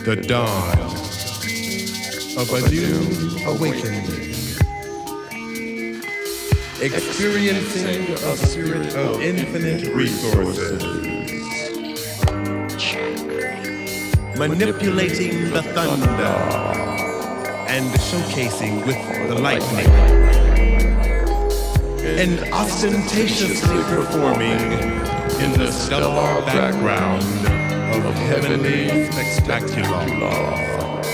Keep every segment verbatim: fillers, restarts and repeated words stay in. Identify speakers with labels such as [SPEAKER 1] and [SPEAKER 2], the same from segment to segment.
[SPEAKER 1] the dawn of a new awakening, experiencing a spirit of infinite resources, manipulating the thunder and showcasing with the lightning, and ostentatiously performing in the stellar background of heavenly spectacular.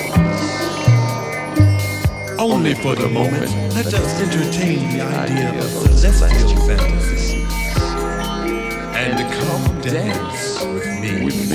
[SPEAKER 1] Only for the moment, let us entertain the idea of celestial fantasy and come dance with me. With me.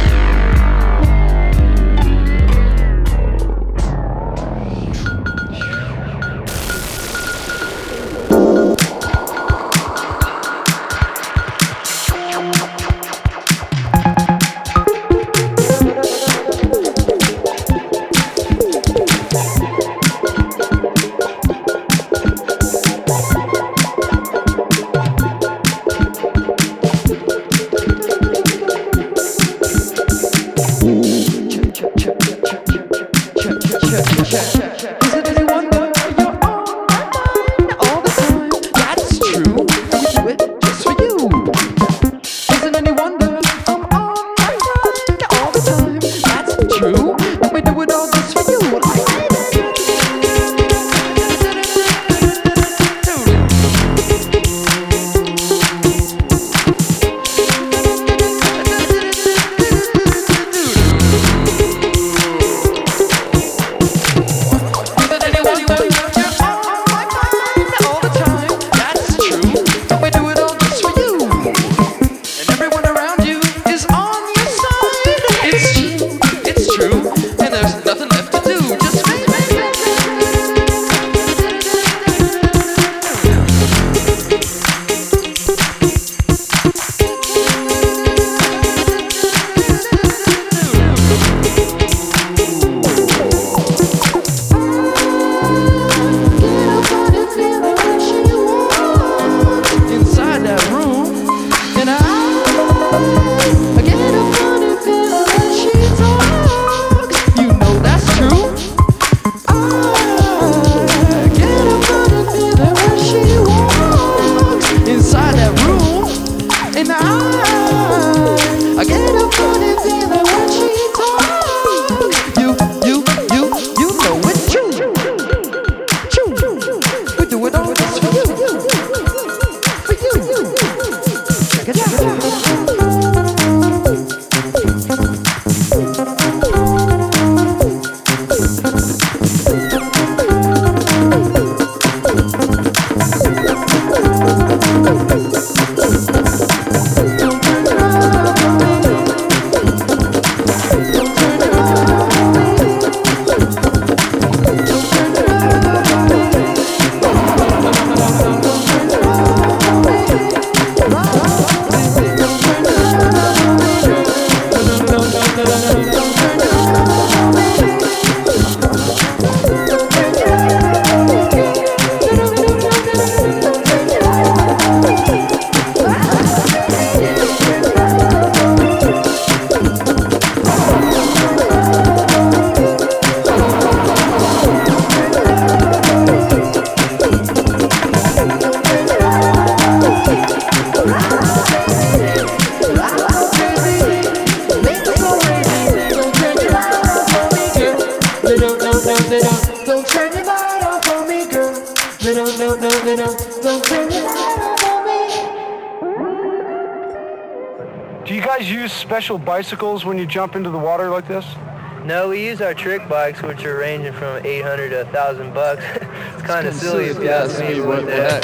[SPEAKER 2] Bicycles when you jump into the water like this?
[SPEAKER 3] No, we use our trick bikes, which are ranging from eight hundred to one thousand bucks. It's kind of silly if you ask me what that.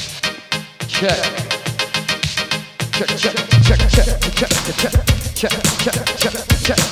[SPEAKER 4] Check. Check, check, check, check, check, check, check, check, check, check.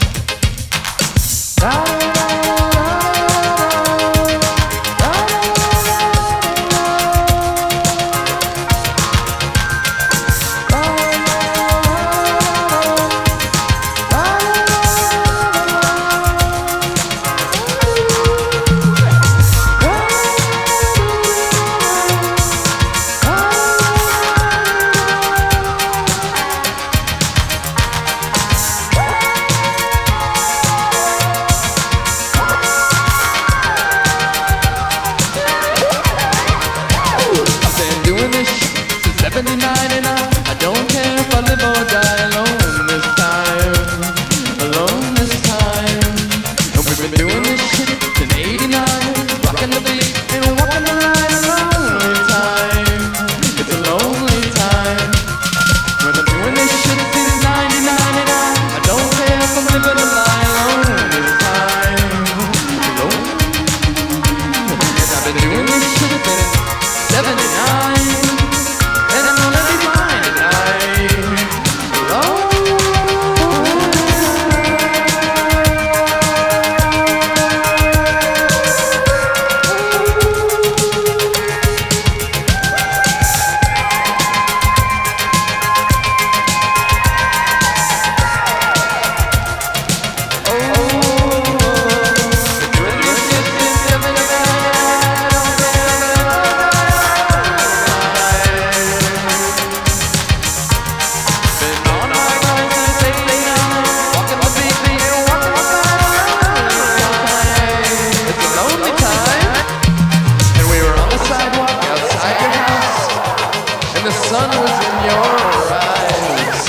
[SPEAKER 4] the sun was in your eyes.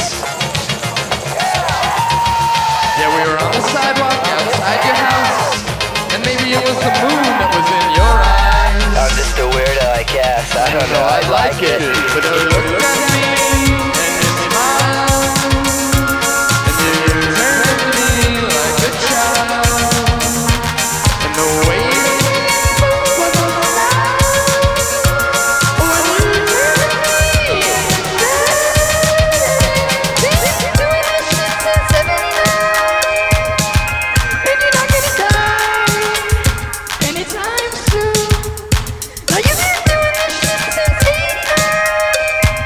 [SPEAKER 4] Yeah, we were on the sidewalk outside your house, and maybe it was the moon that was in your eyes.
[SPEAKER 3] I'm just a weirdo, I guess. I don't know.
[SPEAKER 4] I like it, but you look at me and you smile, and you turn to me like a child, and the way you was a
[SPEAKER 5] Anytime soon. Now you've been doing this shit since eighty-nine.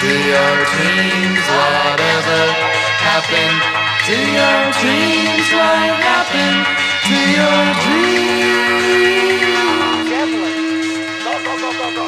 [SPEAKER 4] to your dreams, whatever happened to your dreams, what happened to your dreams?
[SPEAKER 2] Go, go, go, go, go.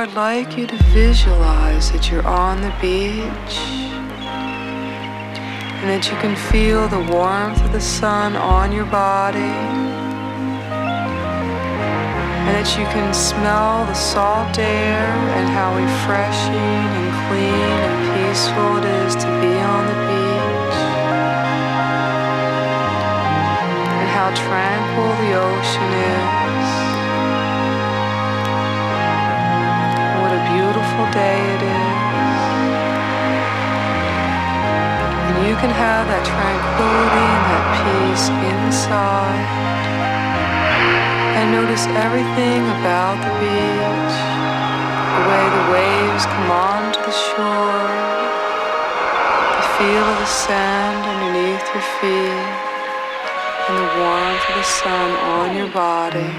[SPEAKER 5] I'd like you to visualize that you're on the beach and that you can feel the warmth of the sun on your body and that you can smell the salt air and how refreshing and clean and peaceful it is to be on the beach and how tranquil the ocean is. What a beautiful day it is. And you can have that tranquility and that peace inside. And notice everything about the beach, the way the waves come onto the shore, the feel of the sand underneath your feet, and the warmth of the sun on your body.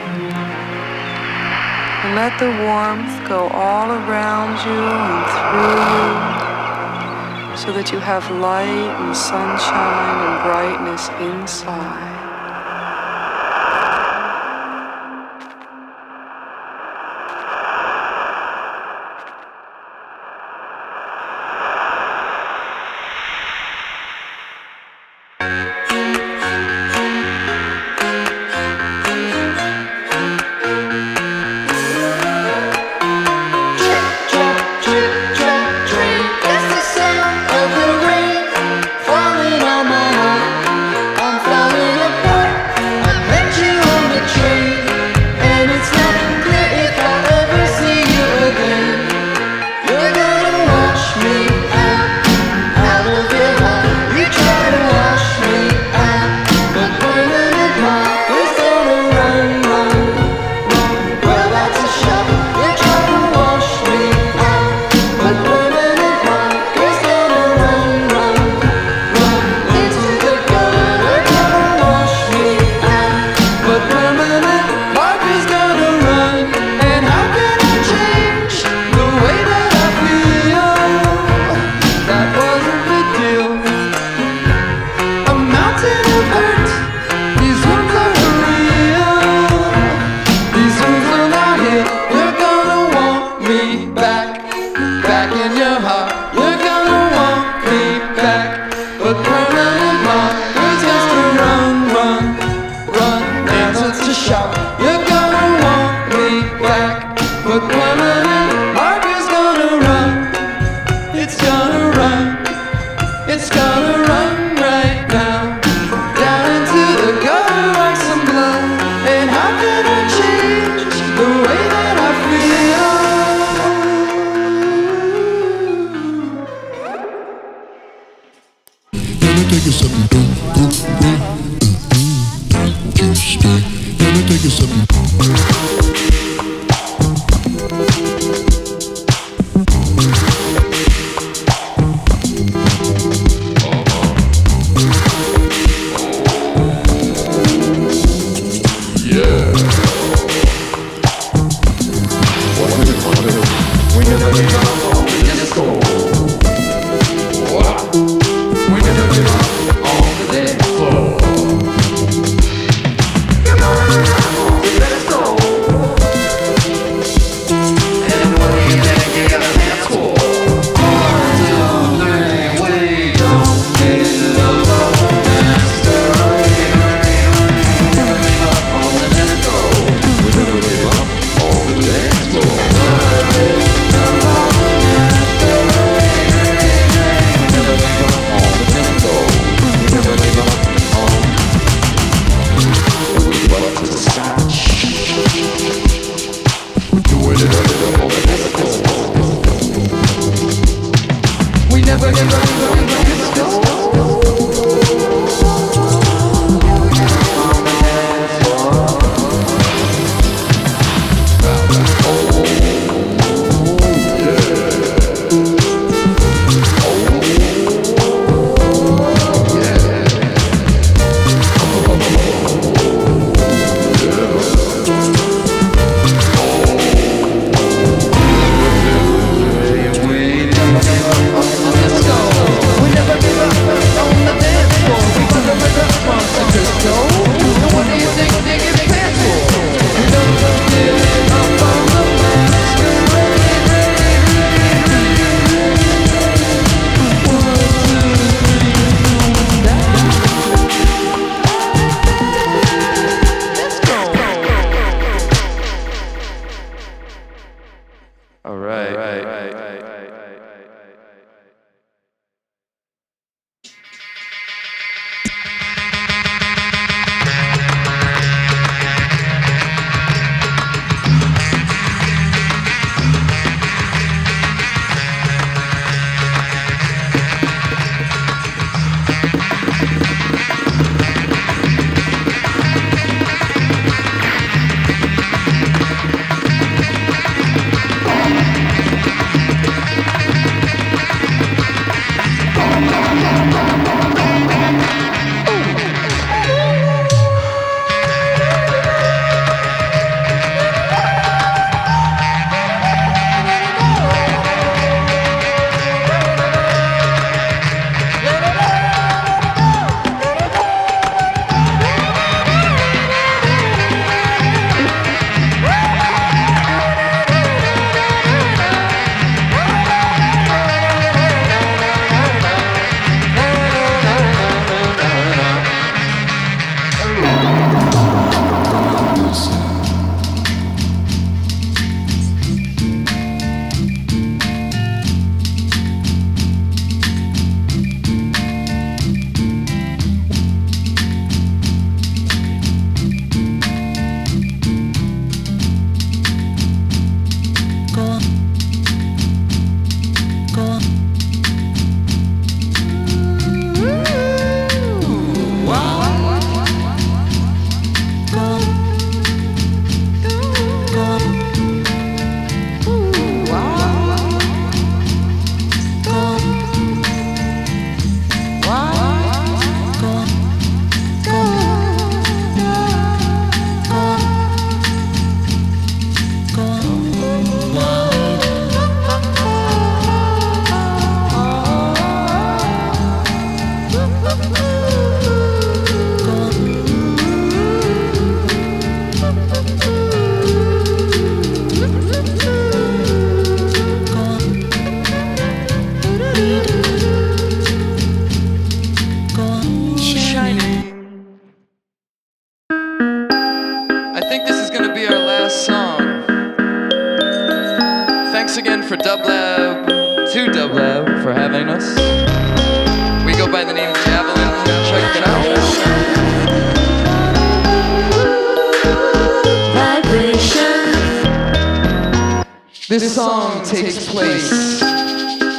[SPEAKER 5] And let the warmth go all around you and through you so that you have light and sunshine and brightness inside.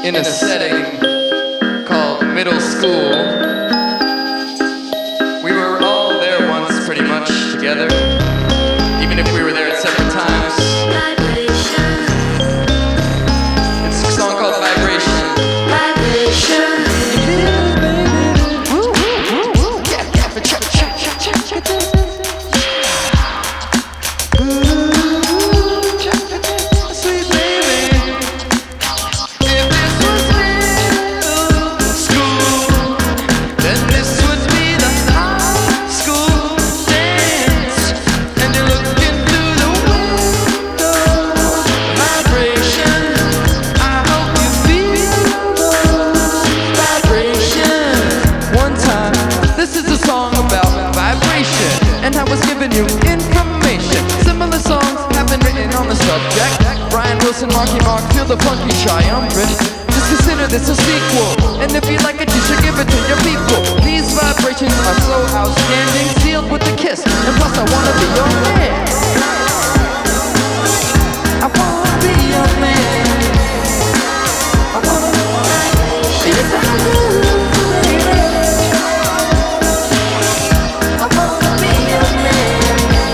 [SPEAKER 4] in a setting called middle school. We were all there once pretty much together, even if we were there at separate times. It's a song called Vibration. Vibration.
[SPEAKER 6] Marky Mark, feel the funky triumvirate. Just consider this a sequel, and if you like it, you should give it to your people. These vibrations are so outstanding, sealed with a kiss, and plus I wanna be your man. I wanna be your man. I wanna be your man. Yes, I do, baby. I wanna be your man.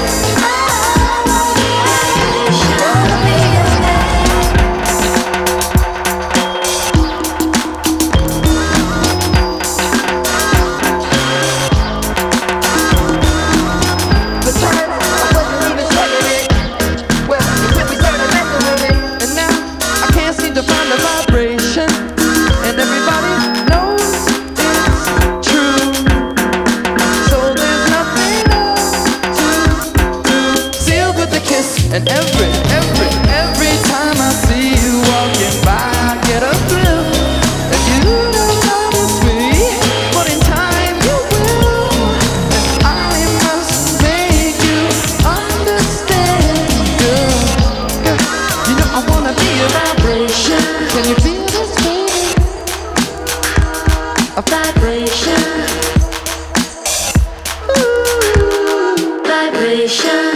[SPEAKER 6] And every, every, every time I see you walking by, I get a thrill. And you don't notice me, but in time you will. And I must make you understand, girl. Girl, you know I wanna be a vibration. Can you feel this feeling? A vibration. Ooh, vibration.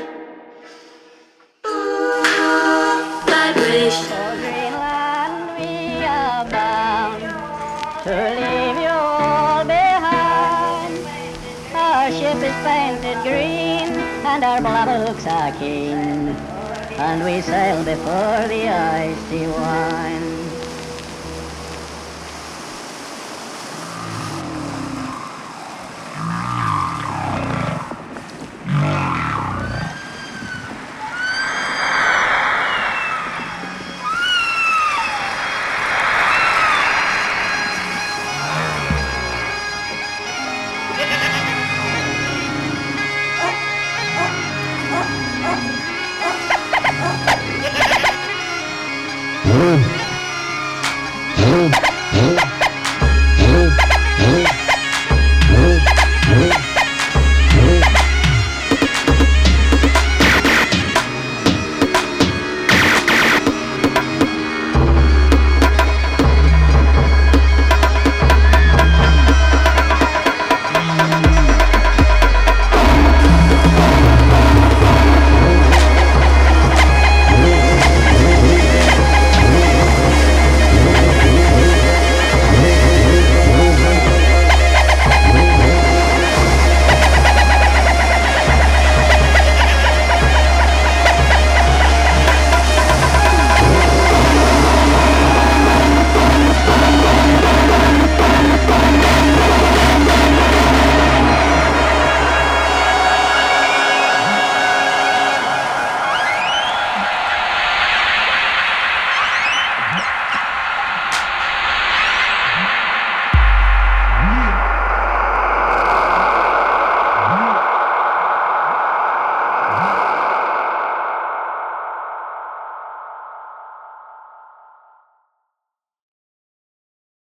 [SPEAKER 7] To leave you all behind. Our ship is painted green, and our books are keen, and we sail before the icy wind.